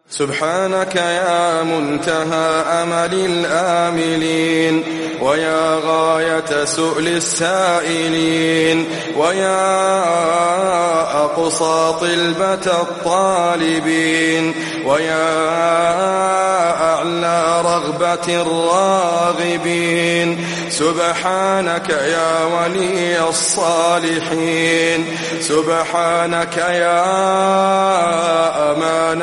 سبحانك يا منتهى أمل الآملين، ويا غاية سؤل السائلين، ويا أقصى طلبة الطالبين، ويا أعلى رغبة الراغبين. سبحانك يا ولي الصالحين، سبحانك يا أمان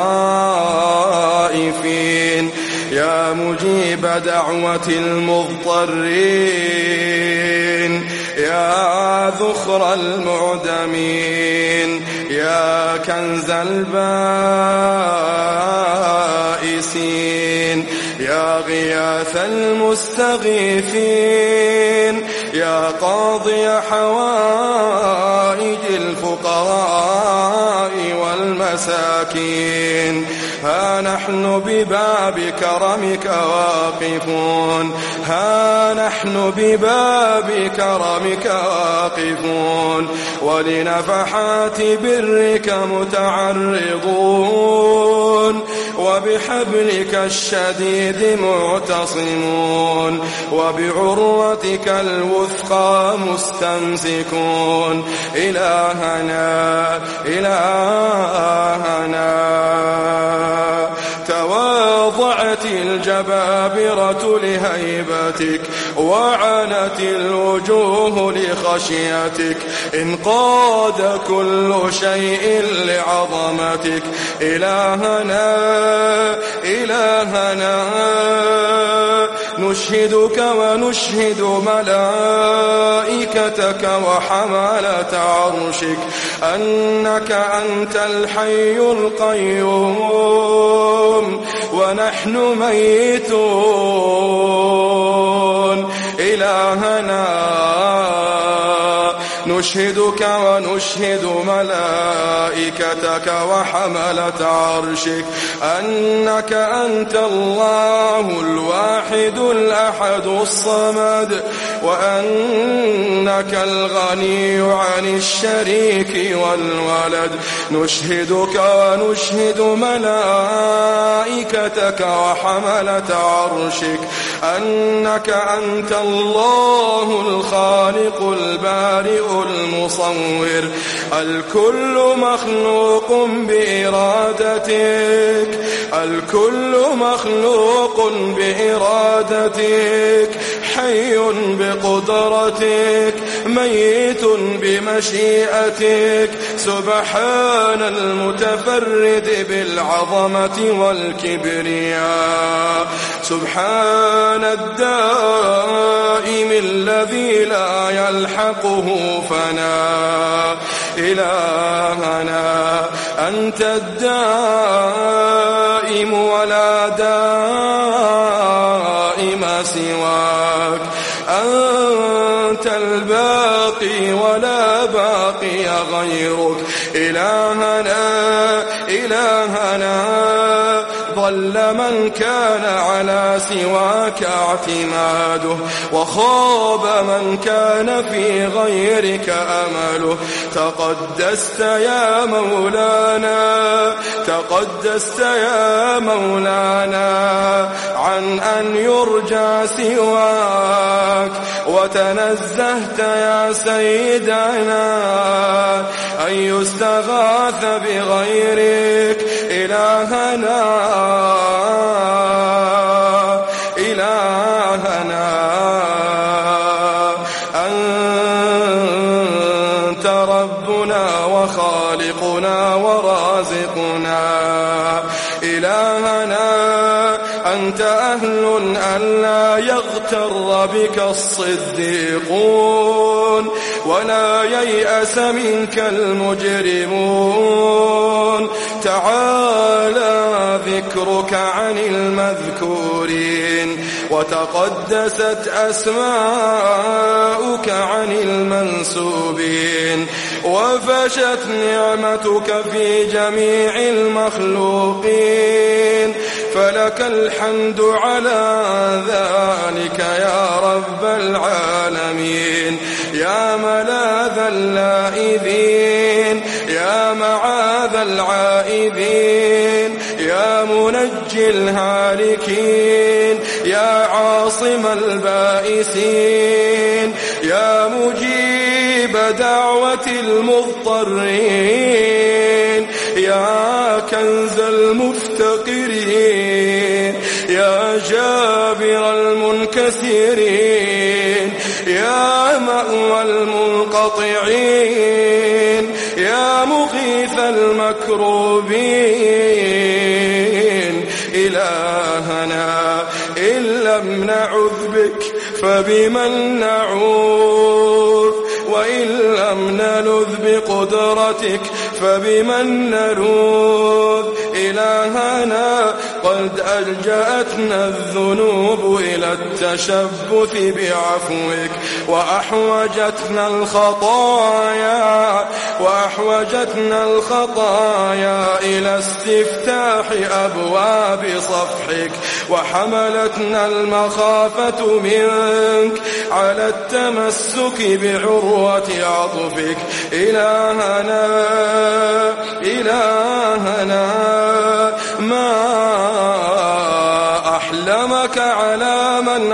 الخائفين، يا مجيب دعوة المضطرين، يا ذخر المعدمين، يا كنز البائسين، يا غياث المستغيثين، يا قاضي حوائج الفقراء والمساكين. ها نحن بباب كرمك واقفون، ها نحن بباب كرمك واقفون، ولنفحات برك متعرضون، وبحبلك الشديد معتصمون، وبعروتك الوثقى مستمسكون. إلهنا إلهنا، تواضعت الجبابرة لهيبتك، وعنت الوجوه لخشيتك، انقاد كل شيء لعظمتك. إلهنا إلهنا، نشهدك ونشهد ملائكتك وحملة عرشك أنك أنت الحي القيوم، ونحن ميتون. إلهنا نشهدك ونشهد ملائكتك وحملة عرشك أنك أنت الله الواحد الأحد الصمد، وأنك الغني عن الشريك والولد. نشهدك ونشهد ملائكتك وحملة عرشك أنك أنت الله الخالق البارئ المصور، الكل مخلوق بإرادتك، الكل مخلوق بإرادتك، حي بقدرتك، ميت بمشيئتك. سبحان المتفرد بالعظمة والكبرياء، سبحان الدائم الذي لا يلحقه فناء. إلهنا أنت الدائم ولا دائم سواك، أنت الباقي ولا باقي غيرك. إلهنا إلهنا، ضل من كان على سواك اعتماده، وخاب من كان في غيرك أمله. تقدست يا مولانا، تقدست يا مولانا عن أن يرجى سواك، وتنزهت يا سيدنا أن يستغاث بغيرك. إلهنا إلهنا، أنت ربنا وخالقنا ورازقنا. إلهنا أنت أهل أن لا يغتر بك الصديقون، ولا ييأس منك المجرمون. تعالى ذكرك عن المذكورين، وتقدست أسماؤك عن المنسوبين، وفشت نعمتك في جميع المخلوقين. فلك الحمد على ذلك يا رب العالمين، يا ملاذ اللائذين، يا معاذ العائذين، يا منجي الهالكين، يا عاصم البائسين، يا مجيب دعوة المضطرين، يا كنز المفتقرين، يا جابر المنكسرين، يا مأوى المنقطعين، يا مغيث المكروبين. إلهنا إن لم نعوذ بك فبمن نعوذ، وإن لم نلذ بقدرتك فبمن نلوذ. إلهنا قد ألجأتنا الذنوب إلى التشبث بعفوك، وأحوجتنا الخطايا إلى استفتاح أبواب صفحك، وحملتنا المخافة منك على التمسك بعروة عطفك. إلهنا ما أحلمك على من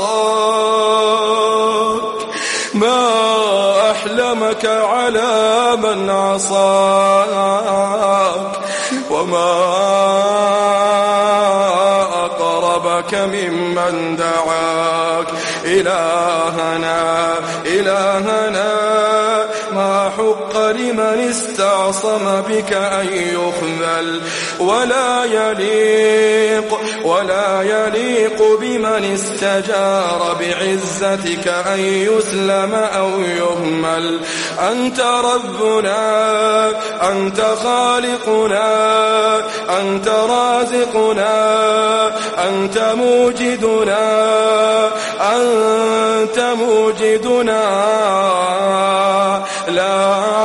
عصاك، ما أحلمك على من عصاك، وما أقربك ممن دعاك. إلهنا ما حق لمن استعصم بك أن يخذل، ولا يليق بمن استجار بعزتك أن يسلم أو يهمل. أنت ربنا، أنت خالقنا، أنت رازقنا، أنت موجدنا، لا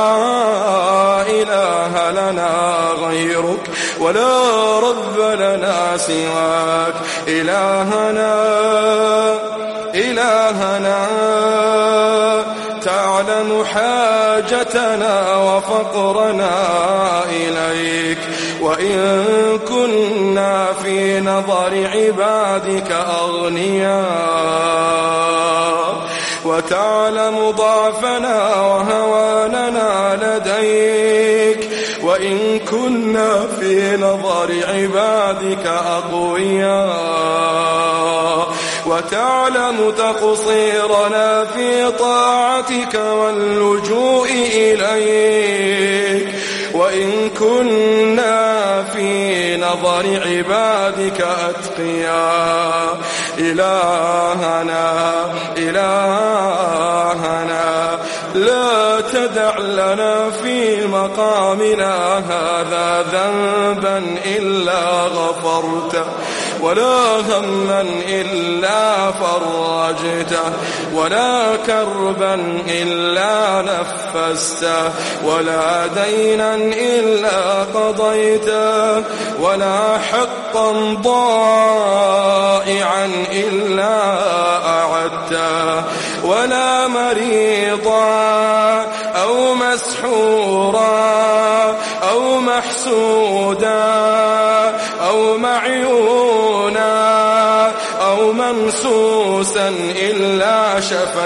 إله لنا غيرك، ولا رب لنا سواك. إلهنا تعلم حاجتنا وفقرنا إليك، وإن كنا في نظر عبادك أغنياء، وتعلم ضعفنا وهواننا لديك، وإن كنا في نظر عبادك أقوياء، وتعلم تقصيرنا في طاعتك واللجوء إليك، وإن كنا في نظر عبادك أتقياء. إلهنا لا تدع لنا في مقامنا هذا ذنبا إلا غفرته، ولا هما إلا فرجته، ولا كربا إلا نفسته، ولا دينا إلا قضيته، ولا حقا ضائعا إلا أعدته، ولا مريضا أو مسحورا أو محسودا أو معيونا أو ممسوسا إلا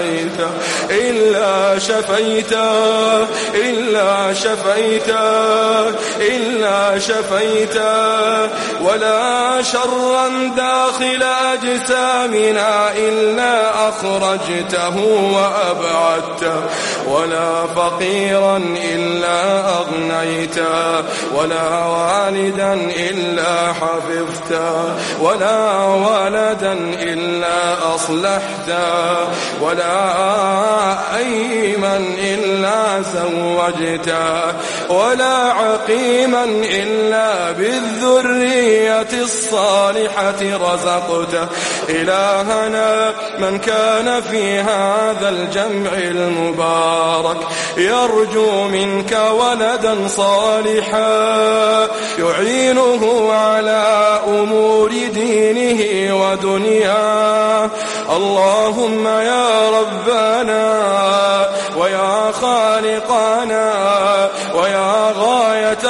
شفيته، ولا شرا داخل أجسامنا إلا أخرجته وأبعدته، ولا فقيرا إلا أغنيته، ولا والدا إلا حفظته، ولا ولدا إلا أصلحته، ولا أيما إلا زوجته، ولا عقيما إلا بالذرية الصالحة رزقته. إلهنا من كان في هذا الجمع المبارك يرجو منك ولدا صالحا يعينه على أمور دينه ودنياه، اللهم يا ربنا ويا خالقنا ويا غاية رغبتنا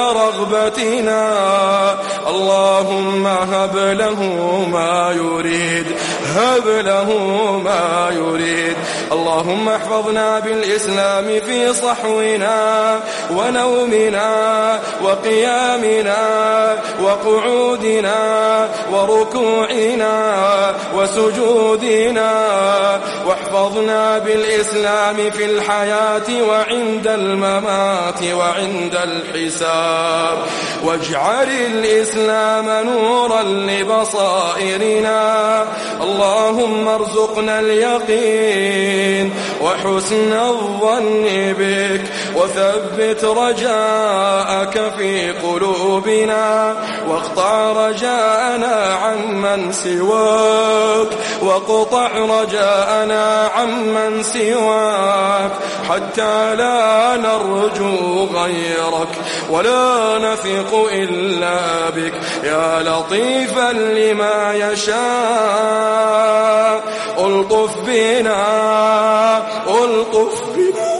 رغبتنا. اللهم هب له ما يريد، هب له ما يريد. اللهم احفظنا بالإسلام في صحونا ونومنا وقيامنا وقعودنا وركوعنا وسجودنا، واحفظنا بالإسلام في الحياة وعند الممات وعند الحساب، واجعل الإسلام نورا لبصائرنا. اللهم ارزقنا اليقين وحسن الظن بك، وثبت رجاءك في قلوبنا، واقطع رجاءنا عمن سواك، واقطع رجاءنا عمن سواك، حتى لا نرجو غيرك ولا نثق إلا بك. يا لطيفا لما يشاء ألطف بنا، ألطف بنا.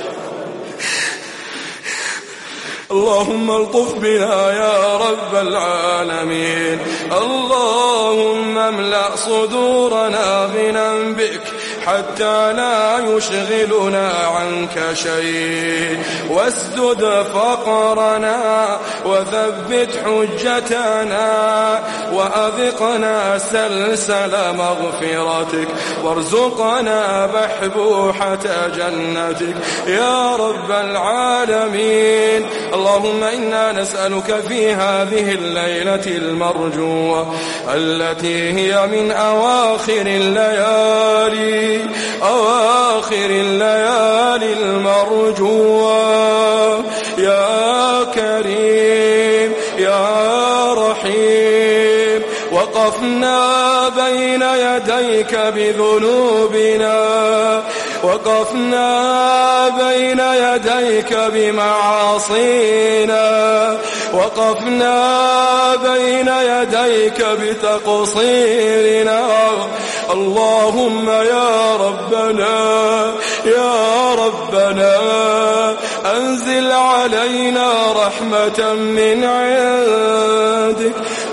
اللهم الطف بنا يا رب العالمين. اللهم املأ صدورنا غنى بك حتى لا يشغلنا عنك شيء، واسدد فقرنا وثبت حجتنا، وأذقنا سلسل مغفرتك، وارزقنا بحبوحة جنتك يا رب العالمين. اللهم إنا نسألك في هذه الليلة المرجوة التي هي من أواخر الليالي، أواخر الليالي المرجوة، يا كريم يا رحيم. وقفنا بين يديك بذنوبنا، وقفنا بين يديك بمعاصينا، وقفنا بين يديك بتقصيرنا. اللهم يا ربنا يا ربنا أنزل علينا رحمة من عندك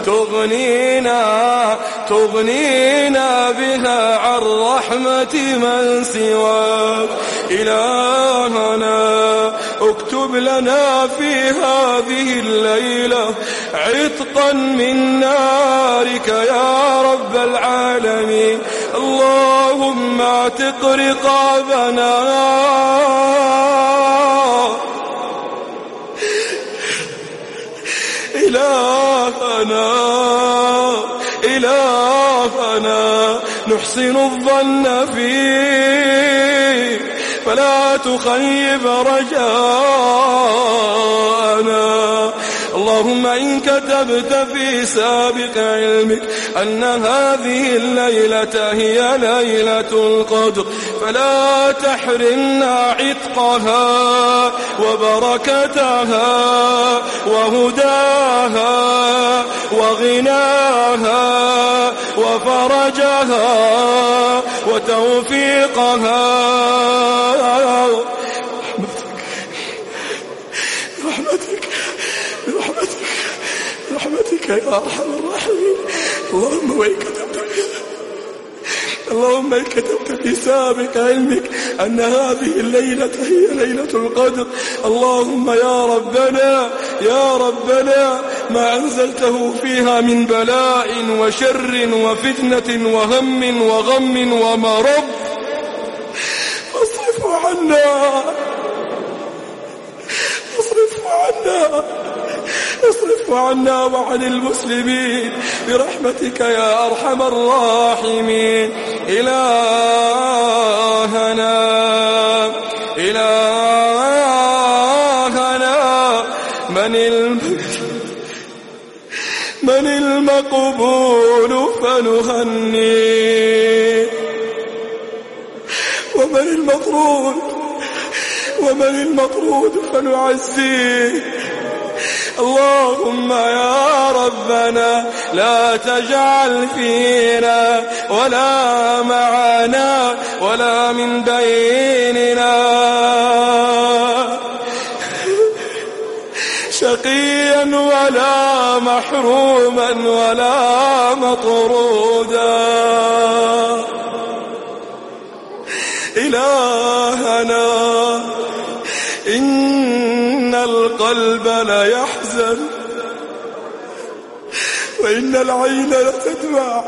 تغنينا بها عن رحمة من سواك. إلهنا اكتب لنا في هذه الليلة عتقا من نارك يا رب العالمين. اللهم اعتق رقابنا، إلهنا نحسن الظن فيك فلا تخيب رجاءنا. اللهم إن كتبت في سابق علمك أن هذه الليلة هي ليلة القدر فلا تحرمنا عتقها وبركتها وهداها وغناها وفرجها وتوفيقها. برحمتك يا أرحم الراحمين. اللهم إن كتبت في سابق علمك أن هذه الليلة هي ليلة القدر، اللهم يا ربنا ما أنزلته فيها من بلاء وشر وفتنة وهم وغم ومرض فاصرفه عنا وعن المسلمين برحمتك يا أرحم الراحمين. إلهنا من المقبول فنهني، ومن المطرود فنعزيه. اللهم يا ربنا لا تجعل فينا ولا معنا ولا من بيننا شقيا ولا محروما ولا مطرودا. إلهنا إن القلب ليحزن وإن العين لتدمع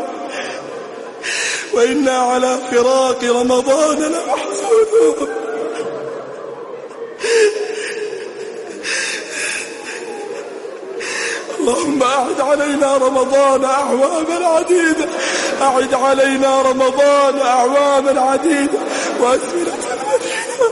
وإنا على فراق رمضان لمحزونون. اللهم أعد علينا رمضان أعواما عديدة، أعد علينا رمضان أعواما عديدة وأزمنة عديدة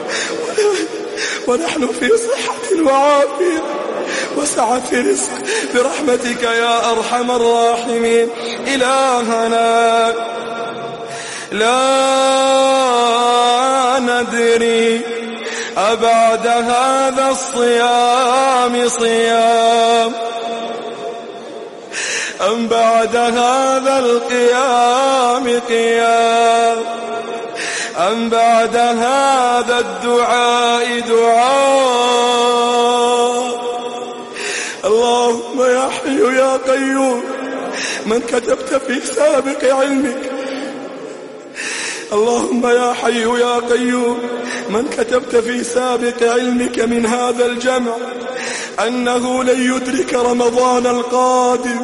ونحن في صحة وعافية وسعة رزق برحمتك يا أرحم الراحمين. إلهنا لا ندري أبعد هذا الصيام صيام أم بعد هذا القيام قيام أم بعد هذا الدعاء دعاء. اللهم يا حي يا قيوم من كتبت في سابق علمك، اللهم يا حي يا قيوم من كتبت في سابق علمك من هذا الجمع أنه لن يدرك رمضان القادم،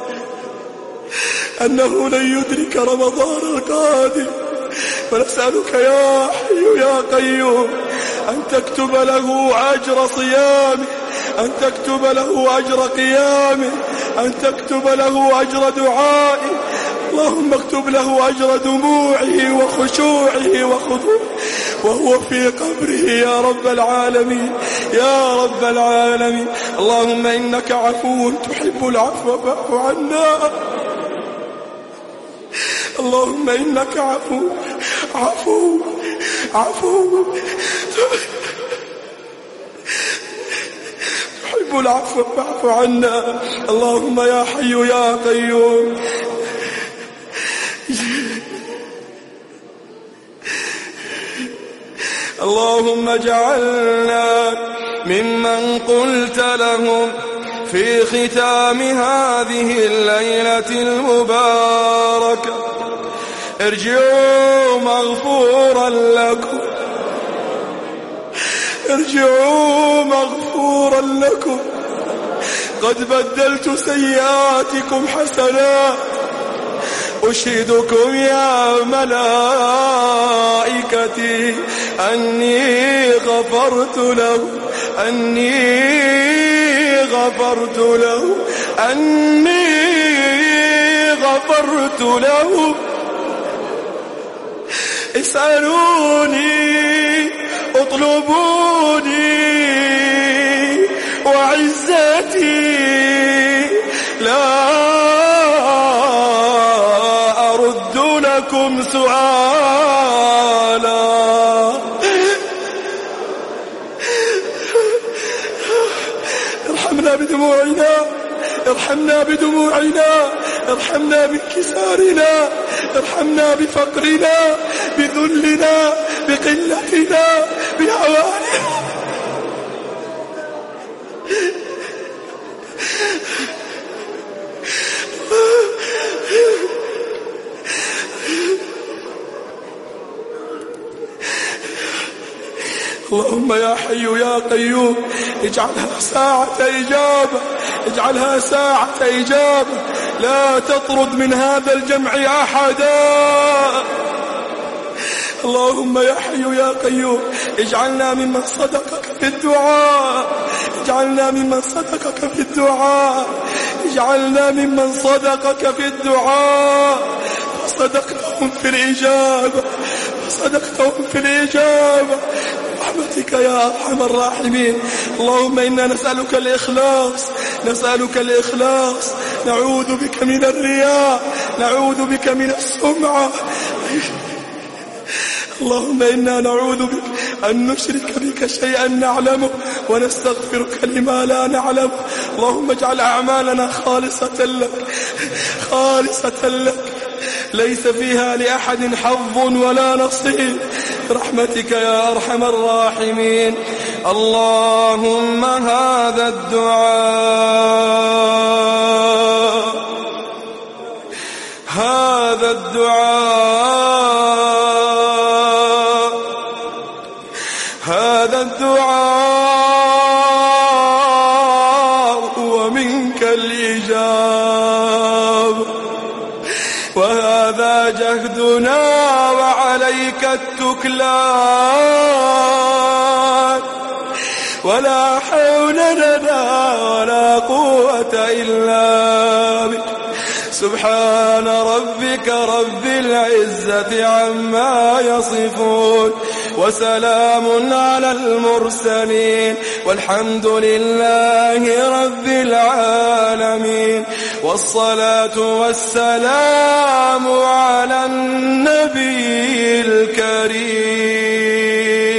أنه لن يدرك رمضان القادم، فنسألك يا حي يا قيوم أن تكتب له أجر صيامه، أن تكتب له أجر قيامه، أن تكتب له أجر دعائه. اللهم اكتب له أجر دموعه وخشوعه وخضوعه وهو في قبره يا رب العالمين يا رب العالمين. اللهم إنك عفو تحب العفو فاعف عنا. اللهم إنك عفو تحب العفو فاعف عنا. اللهم يا حي يا قيوم اللهم اجعلنا ممن قلت لهم في ختام هذه الليلة المباركة ارجعوا مغفورا لكم، ارجعوا مغفورا لكم، قد بدلت سيئاتكم حسنات. أشهدكم يا ملائكتي أني غفرت له، أني غفرت له، أني غفرت له. اسألوني اطلبوني وعزتي لا أرد لكم سؤالا. ارحمنا بدموعنا، ارحمنا بدموعنا، ارحمنا بانكسارنا، ارحمنا بفقرنا، بذلنا، بقلتنا، بهواننا. اللهم يا حي يا قيوم اجعلها ساعة إجابة، اجعلها ساعة إجابة، لا تطرد من هذا الجمع أحدا. اللهم يا حي يا قيوم اجعلنا ممن صدقك في الدعاء، اجعلنا ممن صدقك في الدعاء، اجعلنا ممن صدقك في الدعاء فصدقتهم في الإجابة، فصدقتهم في الإجابة برحمتك يا أرحم الراحمين. اللهم إنا نسألك الإخلاص، نسألك الإخلاص، نعوذ بك من الرياء، نعوذ بك من السمعة. اللهم إنا نعوذ بك أن نشرك بك شيئا نعلمه ونستغفرك لما لا نعلمه. اللهم اجعل أعمالنا خالصة لك، خالصة لك، ليس فيها لأحد حظ ولا نصيب برحمتك يا أرحم الراحمين. اللهم هذا الدعاء ومنك الإجابة، وهذا جهدنا وعليك التكلان، ولا حول لنا ولا قوة إلا بك. سبحان ربك رب العزة عما يصفون، وسلام على المرسلين، والحمد لله رب العالمين، والصلاة والسلام على النبي الكريم.